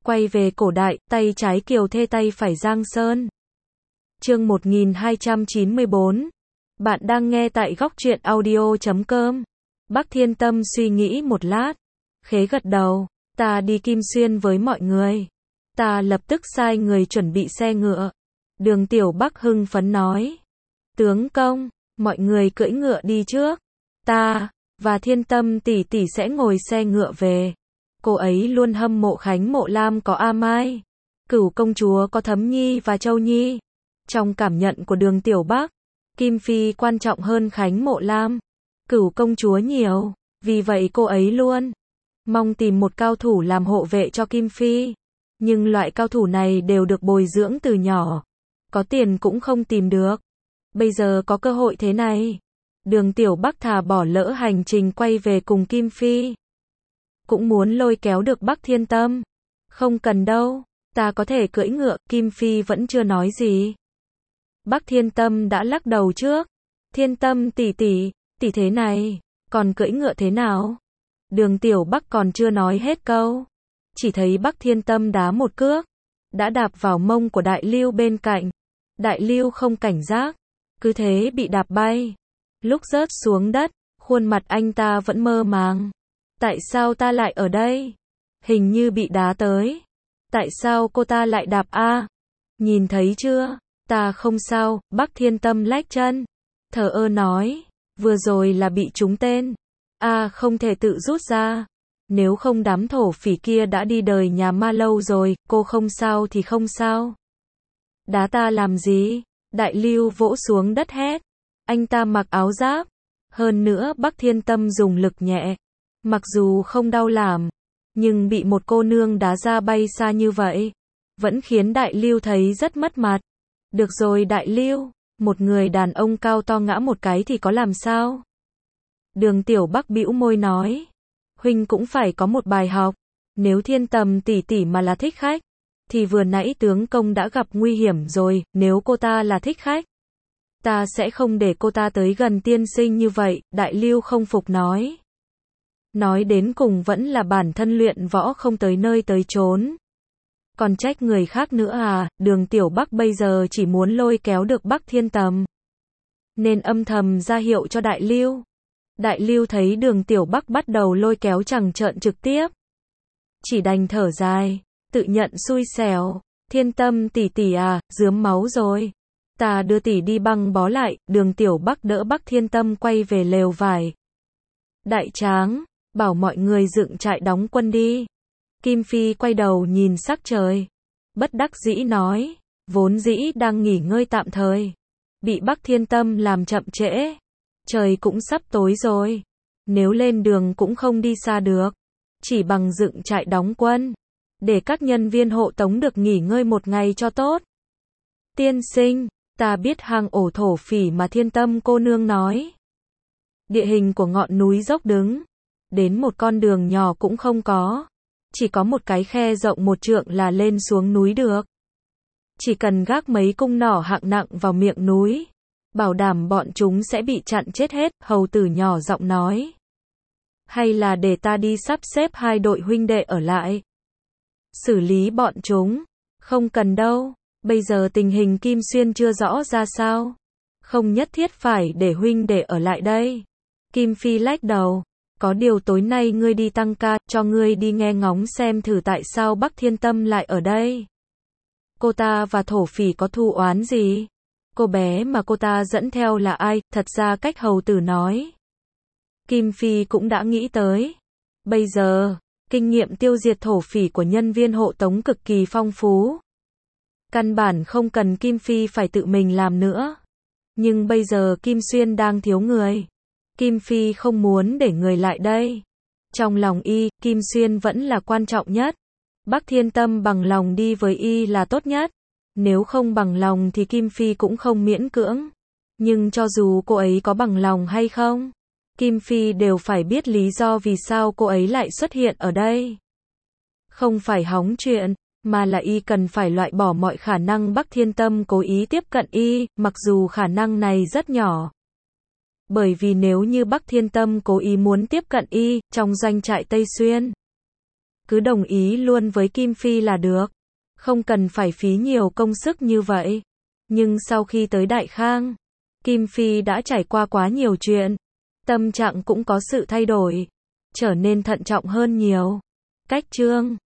Quay về cổ đại, tay trái Kiều Thê tay phải Giang Sơn. Chương 1294. Bạn đang nghe tại góc truyện audio.com. Bắc Thiên Tâm suy nghĩ một lát, khẽ gật đầu, ta đi Kim Xuyên với mọi người. Ta lập tức sai người chuẩn bị xe ngựa. Đường Tiểu Bắc hưng phấn nói, tướng công, mọi người cưỡi ngựa đi trước. Ta và Thiên Tâm tỷ tỷ sẽ ngồi xe ngựa về. Cô ấy luôn hâm mộ Khánh Mộ Lam có A Mai, Cửu công chúa có Thấm Nhi và Châu Nhi. Trong cảm nhận của Đường Tiểu Bắc, Kim Phi quan trọng hơn Khánh Mộ Lam, Cửu công chúa nhiều, vì vậy cô ấy luôn mong tìm một cao thủ làm hộ vệ cho Kim Phi. Nhưng loại cao thủ này đều được bồi dưỡng từ nhỏ, có tiền cũng không tìm được. Bây giờ có cơ hội thế này, Đường Tiểu Bắc thà bỏ lỡ hành trình quay về cùng Kim Phi, cũng muốn lôi kéo được Bắc Thiên Tâm. Không cần đâu, ta có thể cưỡi ngựa. Kim Phi vẫn chưa nói gì. Bắc Thiên Tâm đã lắc đầu trước. Thiên Tâm tỷ tỷ thế này, còn cưỡi ngựa thế nào? Đường Tiểu Bắc còn chưa nói hết câu, chỉ thấy Bắc Thiên Tâm đá một cước, đã đạp vào mông của Đại Lưu bên cạnh. Đại Lưu không cảnh giác, cứ thế bị đạp bay. Lúc rớt xuống đất, khuôn mặt anh ta vẫn mơ màng. Tại sao ta lại ở đây? Hình như bị đá tới. Tại sao cô ta lại đạp a? Nhìn thấy chưa? Ta không sao. Bắc Thiên Tâm lách chân, thờ ơ nói, vừa rồi là bị trúng tên. Không thể tự rút ra. Nếu không đám thổ phỉ kia đã đi đời nhà ma lâu rồi. Cô không sao thì không sao. Đá ta làm gì? Đại Lưu vỗ xuống đất hét. Anh ta mặc áo giáp. Hơn nữa Bắc Thiên Tâm dùng lực nhẹ. Mặc dù không đau lắm, nhưng bị một cô nương đá ra bay xa như vậy, vẫn khiến Đại Lưu thấy rất mất mặt. Được rồi Đại Lưu, một người đàn ông cao to ngã một cái thì có làm sao? Đường Tiểu Bắc bĩu môi nói, huynh cũng phải có một bài học. Nếu Thiên Tâm tỷ tỷ mà là thích khách, thì vừa nãy tướng công đã gặp nguy hiểm rồi. Nếu cô ta là thích khách, ta sẽ không để cô ta tới gần tiên sinh như vậy. Đại Lưu không phục nói. Nói đến cùng vẫn là bản thân luyện võ không tới nơi tới chốn, còn trách người khác nữa à? Đường Tiểu Bắc bây giờ chỉ muốn lôi kéo được Bắc Thiên Tâm, nên âm thầm ra hiệu cho Đại Lưu. Đại Lưu thấy Đường Tiểu Bắc bắt đầu lôi kéo trằng trợn trực tiếp, chỉ đành thở dài, tự nhận xui xẻo. Thiên Tâm tỷ tỷ à, rướm máu rồi. Ta đưa tỷ đi băng bó lại. Đường Tiểu Bắc đỡ Bắc Thiên Tâm quay về lều vải. Đại tráng, bảo mọi người dựng trại đóng quân đi. Kim Phi quay đầu nhìn sắc trời, bất đắc dĩ nói, vốn dĩ đang nghỉ ngơi tạm thời, bị Bắc Thiên Tâm làm chậm trễ. Trời cũng sắp tối rồi, nếu lên đường cũng không đi xa được, chỉ bằng dựng trại đóng quân, để các nhân viên hộ tống được nghỉ ngơi một ngày cho tốt. Tiên sinh, ta biết hang ổ thổ phỉ mà Thiên Tâm cô nương nói. Địa hình của ngọn núi dốc đứng, đến một con đường nhỏ cũng không có, chỉ có một cái khe rộng 1 trượng là lên xuống núi được. Chỉ cần gác mấy cung nỏ hạng nặng vào miệng núi, bảo đảm bọn chúng sẽ bị chặn chết hết. Hầu tử nhỏ giọng nói, hay là để ta đi sắp xếp 2 đội huynh đệ ở lại, xử lý bọn chúng? Không cần đâu, bây giờ tình hình Kim Xuyên chưa rõ ra sao, không nhất thiết phải để huynh đệ ở lại đây. Kim Phi lách đầu, có điều tối nay ngươi đi tăng ca, cho ngươi đi nghe ngóng xem thử tại sao Bắc Thiên Tâm lại ở đây. Cô ta và thổ phỉ có thù oán gì? Cô bé mà cô ta dẫn theo là ai? Thật ra cách hầu tử nói, Kim Phi cũng đã nghĩ tới. Bây giờ, kinh nghiệm tiêu diệt thổ phỉ của nhân viên hộ tống cực kỳ phong phú. Căn bản không cần Kim Phi phải tự mình làm nữa. Nhưng bây giờ Kim Xuyên đang thiếu người. Kim Phi không muốn để người lại đây. Trong lòng y, Kim Xuyên vẫn là quan trọng nhất. Bắc Thiên Tâm bằng lòng đi với y là tốt nhất. Nếu không bằng lòng thì Kim Phi cũng không miễn cưỡng. Nhưng cho dù cô ấy có bằng lòng hay không, Kim Phi đều phải biết lý do vì sao cô ấy lại xuất hiện ở đây. Không phải hóng chuyện, mà là y cần phải loại bỏ mọi khả năng Bắc Thiên Tâm cố ý tiếp cận y, mặc dù khả năng này rất nhỏ. Bởi vì nếu như Bắc Thiên Tâm cố ý muốn tiếp cận y, trong doanh trại Tây Xuyên, cứ đồng ý luôn với Kim Phi là được. Không cần phải phí nhiều công sức như vậy. Nhưng sau khi tới Đại Khang, Kim Phi đã trải qua quá nhiều chuyện. Tâm trạng cũng có sự thay đổi. Trở nên thận trọng hơn nhiều. Cách Trương